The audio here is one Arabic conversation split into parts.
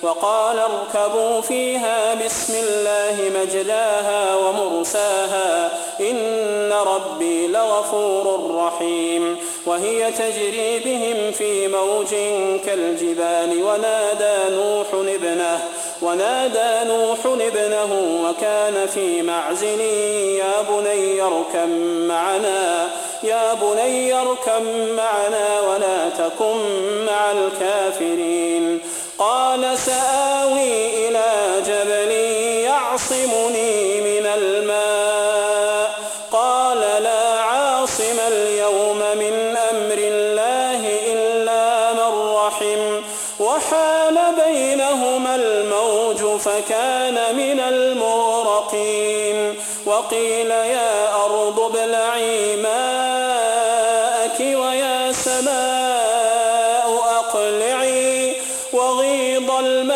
وقال اركبوا فيها بسم الله مجراها ومرساها إن ربي لغفور رحيم. وهي تجري بهم في موج كالجبال ونادى نوح ابنه وكان في معزل يا بني اركب معنا ولا تكن مع الكافرين. قال سآوي إلى جبل يعصمني من الماء قال لا عاصم اليوم من أمر الله إلا من رحم وحال بينهما الموج فكان من المغرقين. وقيل يا أرض ابلعي ماءك ويا سماء أقلعي وغيض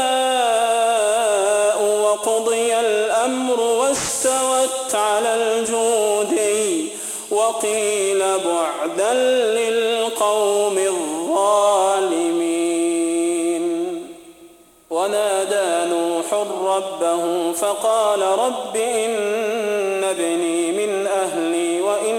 الماء وقضي الأمر واستوت على الجودي وقيل بعدا للقوم الظالمين. ونادى نوح ربه فقال رب إن ابني من أهلي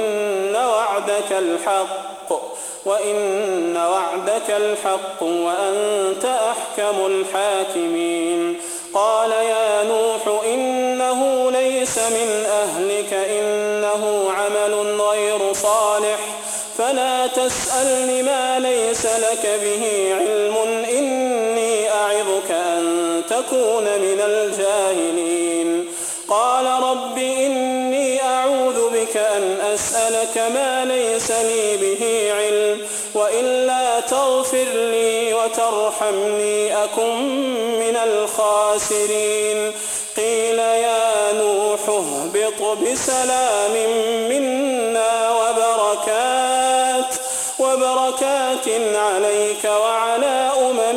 وإن وعدك الحق وأنت أحكم الحاكمين. قال يا نوح إنه ليس من أهلك إنه عمل غير صالح فلا تسألني ما ليس لك به علم إني أعظك أن تكون من الجاهلين. قال رب إني أعوذ بك أن أسألك ما ليس لي به علم وإلا تغفر لي وترحمني أكن من الخاسرين. قيل يا نوح اهبط بسلام منا وبركات عليك وعلى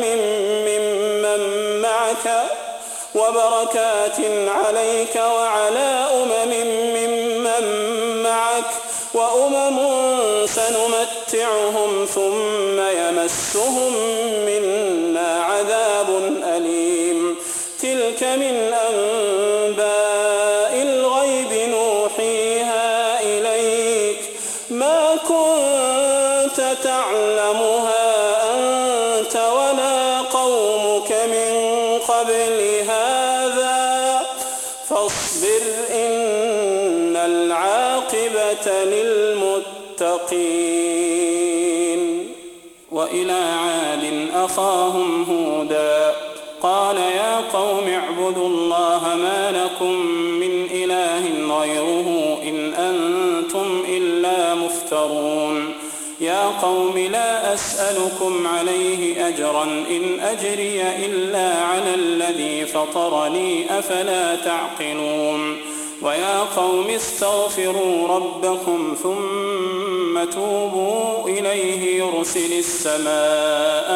أمم ممن معك وأمم سنمتعهم ثم يمسهم منا عذاب أليم. تلك من أنباء الغيب نوحيها إليك ما كنت تعلمها أنت ولا قومك من قبل هذا فاصبر إن العاقبة للمتقين. وإلى عاد أخاهم هودا قال يا قوم اعبدوا الله ما لكم من إله غيره إن أنتم إلا مفترون. يا قوم لا أسألكم عليه أجرا إن أجري إلا على الذي فطرني أفلا تعقلون. ويا قوم استغفروا ربكم ثم توبوا إليه يرسل السماء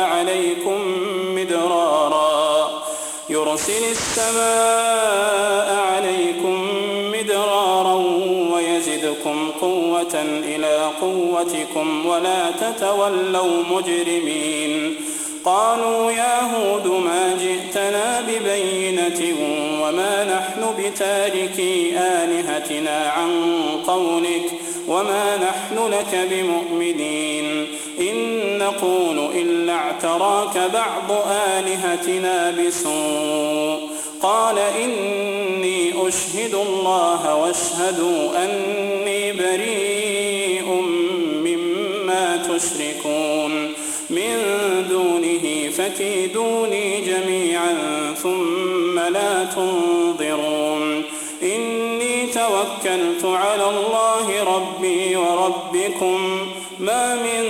عليكم مدرارا ويزدكم قوة إلى قوتكم ولا تتولوا مجرمين. قالوا يا هود ما جئتنا ببينة وما نحن بتاركي آلهتنا عن قولك وما نحن لك بمؤمنين إن نقول إلا اعتراك بعض آلهتنا بسوء. قال إني أشهد الله واشهدوا أني بريء مما تشركون من دونه فكيدوني جميعا ثم لا تنظرون. إني توكلت على الله ربي وربكم ما من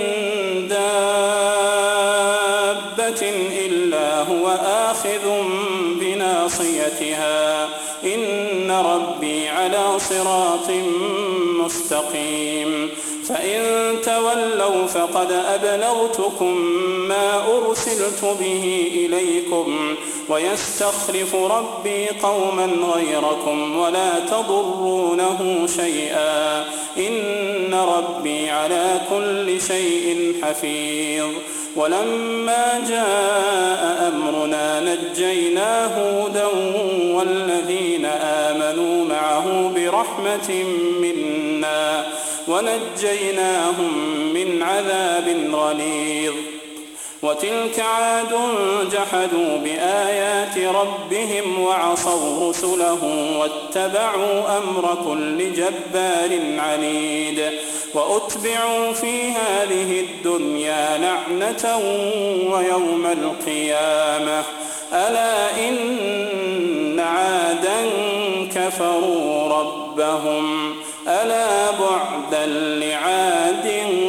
دابة إلا هو آخذ بناصيتها إن ربي على صراط مستقيم. فإن تولوا فقد أبلغتكم ما أرسلت به إليكم ويستخلف ربي قوما غيركم ولا تضرونه شيئا إن ربي على كل شيء حفيظ. ولما جاء أمرنا نجينا هودا والذين آمنوا معه برحمة منا ونجيناهم من عذاب غليظ. وتلك عاد جحدوا بآيات ربهم وعصوا رسله واتبعوا أمر كل جبار عنيد. وأتبعوا في هذه الدنيا لعنة ويوم القيامة ألا إن عادا كفروا ربهم ألا بعدا لعاد